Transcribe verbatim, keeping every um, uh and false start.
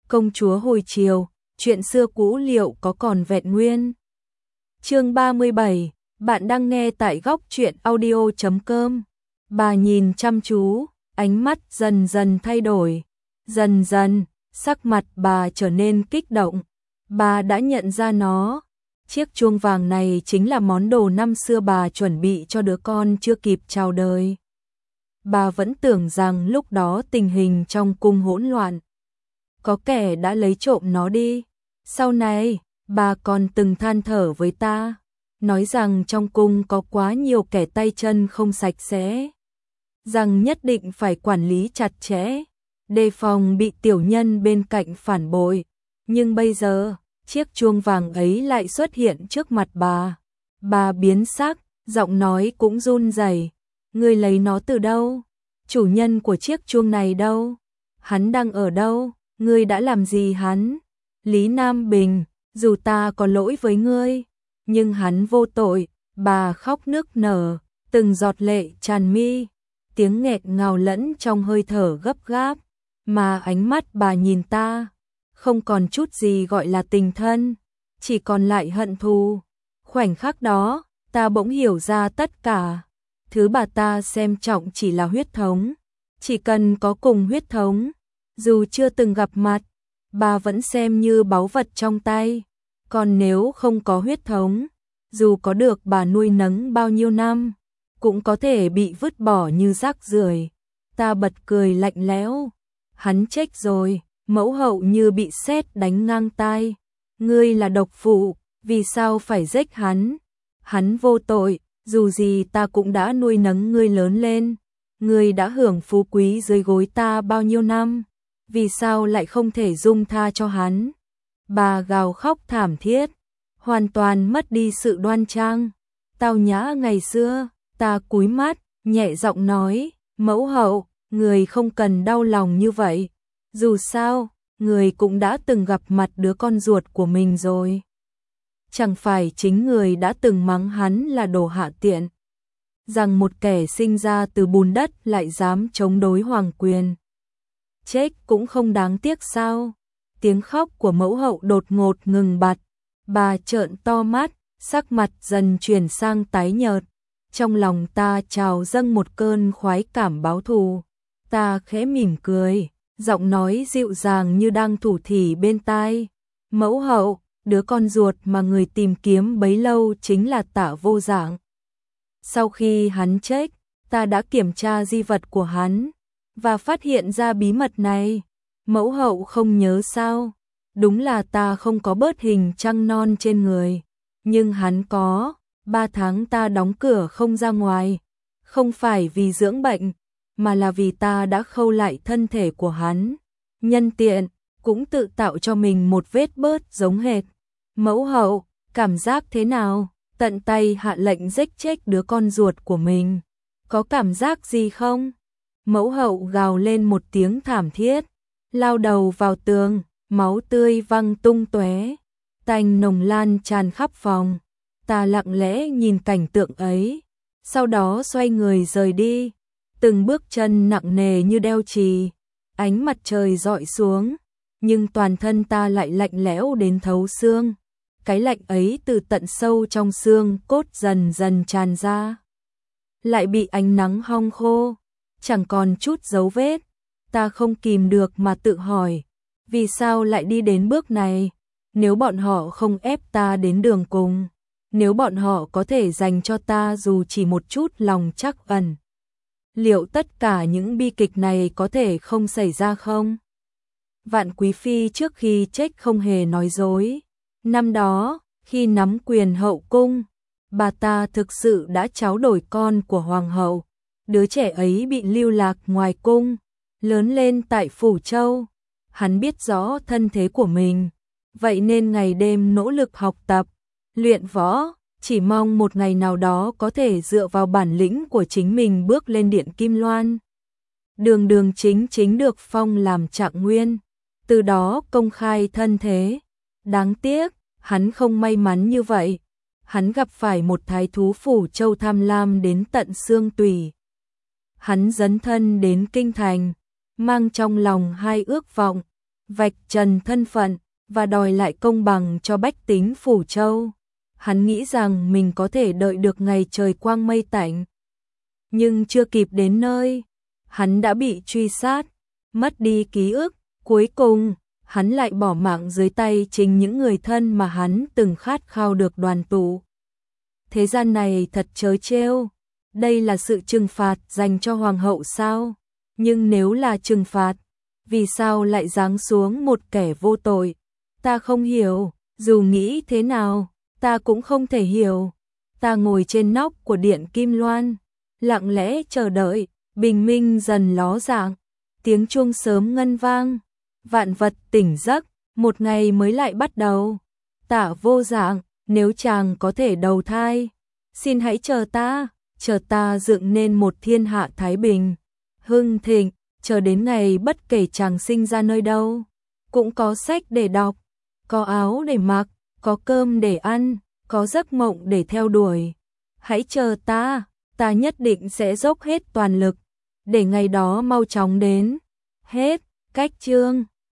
Công chúa hồi chiều, chuyện xưa cũ liệu có còn vẹn nguyên. Chương ba mươi bảy, bạn đang nghe tại góc truyện audio chấm com. Bà nhìn chăm chú, ánh mắt dần dần thay đổi. Dần dần, sắc mặt bà trở nên kích động. Bà đã nhận ra nó. Chiếc chuông vàng này chính là món đồ năm xưa bà chuẩn bị cho đứa con chưa kịp chào đời. Bà vẫn tưởng rằng lúc đó tình hình trong cung hỗn loạn, có kẻ đã lấy trộm nó đi. Sau này, bà còn từng than thở với ta, nói rằng trong cung có quá nhiều kẻ tay chân không sạch sẽ, rằng nhất định phải quản lý chặt chẽ, đề phòng bị tiểu nhân bên cạnh phản bội. Nhưng bây giờ, chiếc chuông vàng ấy lại xuất hiện trước mặt bà. Bà biến sắc, giọng nói cũng run rẩy. Ngươi lấy nó từ đâu? Chủ nhân của chiếc chuông này đâu? Hắn đang ở đâu? Ngươi đã làm gì hắn? Lý Nam Bình, dù ta có lỗi với ngươi, nhưng hắn vô tội. Bà khóc nức nở, từng giọt lệ tràn mi, tiếng nghẹn ngào lẫn trong hơi thở gấp gáp, mà ánh mắt bà nhìn ta, không còn chút gì gọi là tình thân, chỉ còn lại hận thù. Khoảnh khắc đó, ta bỗng hiểu ra tất cả. Thứ bà ta xem trọng chỉ là huyết thống. Chỉ cần có cùng huyết thống, dù chưa từng gặp mặt, bà vẫn xem như báu vật trong tay. Còn nếu không có huyết thống, dù có được bà nuôi nấng bao nhiêu năm, cũng có thể bị vứt bỏ như rác rưởi. Ta bật cười lạnh lẽo. Hắn chết rồi. Mẫu hậu như bị sét đánh ngang tai. Ngươi là độc phụ, vì sao phải giết hắn? Hắn vô tội, dù gì ta cũng đã nuôi nấng ngươi lớn lên. Ngươi đã hưởng phú quý dưới gối ta bao nhiêu năm, vì sao lại không thể dung tha cho hắn? Bà gào khóc thảm thiết, hoàn toàn mất đi sự đoan trang, tao nhã ngày xưa. Ta cúi mắt, nhẹ giọng nói, mẫu hậu, người không cần đau lòng như vậy. Dù sao, người cũng đã từng gặp mặt đứa con ruột của mình rồi. Chẳng phải chính người đã từng mắng hắn là đồ hạ tiện, rằng một kẻ sinh ra từ bùn đất lại dám chống đối hoàng quyền. Chết cũng không đáng tiếc sao? Tiếng khóc của mẫu hậu đột ngột ngừng bặt. Bà trợn to mắt, sắc mặt dần chuyển sang tái nhợt. Trong lòng ta trào dâng một cơn khoái cảm báo thù. Ta khẽ mỉm cười, giọng nói dịu dàng như đang thủ thỉ bên tai. Mẫu hậu, đứa con ruột mà người tìm kiếm bấy lâu chính là Tạ Vô Dạng. Sau khi hắn chết, ta đã kiểm tra di vật của hắn và phát hiện ra bí mật này. Mẫu hậu không nhớ sao? Đúng là ta không có bớt hình trăng non trên người, nhưng hắn có. Ba tháng ta đóng cửa không ra ngoài, không phải vì dưỡng bệnh, mà là vì ta đã khâu lại thân thể của hắn. Nhân tiện, cũng tự tạo cho mình một vết bớt giống hệt. Mẫu hậu, cảm giác thế nào? Tận tay hạ lệnh giết chết đứa con ruột của mình. Có cảm giác gì không? Mẫu hậu gào lên một tiếng thảm thiết, lao đầu vào tường, máu tươi văng tung tóe, tanh nồng lan tràn khắp phòng. Ta lặng lẽ nhìn cảnh tượng ấy, sau đó xoay người rời đi, từng bước chân nặng nề như đeo chì. Ánh mặt trời rọi xuống, nhưng toàn thân ta lại lạnh lẽo đến thấu xương. Cái lạnh ấy từ tận sâu trong xương cốt dần dần tràn ra, lại bị ánh nắng hong khô, chẳng còn chút dấu vết. Ta không kìm được mà tự hỏi, vì sao lại đi đến bước này? Nếu bọn họ không ép ta đến đường cùng, nếu bọn họ có thể dành cho ta dù chỉ một chút lòng trắc ẩn, liệu tất cả những bi kịch này có thể không xảy ra không? Vạn Quý Phi trước khi chết không hề nói dối. Năm đó, khi nắm quyền hậu cung, bà ta thực sự đã tráo đổi con của hoàng hậu. Đứa trẻ ấy bị lưu lạc ngoài cung, lớn lên tại Phủ Châu. Hắn biết rõ thân thế của mình, vậy nên ngày đêm nỗ lực học tập, luyện võ, chỉ mong một ngày nào đó có thể dựa vào bản lĩnh của chính mình bước lên điện Kim Loan. Đường đường chính chính được phong làm trạng nguyên, từ đó công khai thân thế. Đáng tiếc, hắn không may mắn như vậy. Hắn gặp phải một thái thú Phủ Châu tham lam đến tận xương tủy. Hắn dấn thân đến kinh thành, mang trong lòng hai ước vọng, vạch trần thân phận và đòi lại công bằng cho bách tính Phủ Châu. Hắn nghĩ rằng mình có thể đợi được ngày trời quang mây tạnh. Nhưng chưa kịp đến nơi, hắn đã bị truy sát, mất đi ký ức, cuối cùng, hắn lại bỏ mạng dưới tay chính những người thân mà hắn từng khát khao được đoàn tụ. Thế gian này thật trớ trêu, đây là sự trừng phạt dành cho hoàng hậu sao? Nhưng nếu là trừng phạt, vì sao lại giáng xuống một kẻ vô tội? Ta không hiểu, dù nghĩ thế nào, ta cũng không thể hiểu. Ta ngồi trên nóc của điện Kim Loan, lặng lẽ chờ đợi, bình minh dần ló dạng, tiếng chuông sớm ngân vang, vạn vật tỉnh giấc, một ngày mới lại bắt đầu. Tạ Vô Dạng, nếu chàng có thể đầu thai, xin hãy chờ ta, chờ ta dựng nên một thiên hạ thái bình, hưng thịnh, chờ đến ngày bất kể chàng sinh ra nơi đâu, cũng có sách để đọc, có áo để mặc, có cơm để ăn, có giấc mộng để theo đuổi. Hãy chờ ta, ta nhất định sẽ dốc hết toàn lực, để ngày đó mau chóng đến. Hết, cách chương.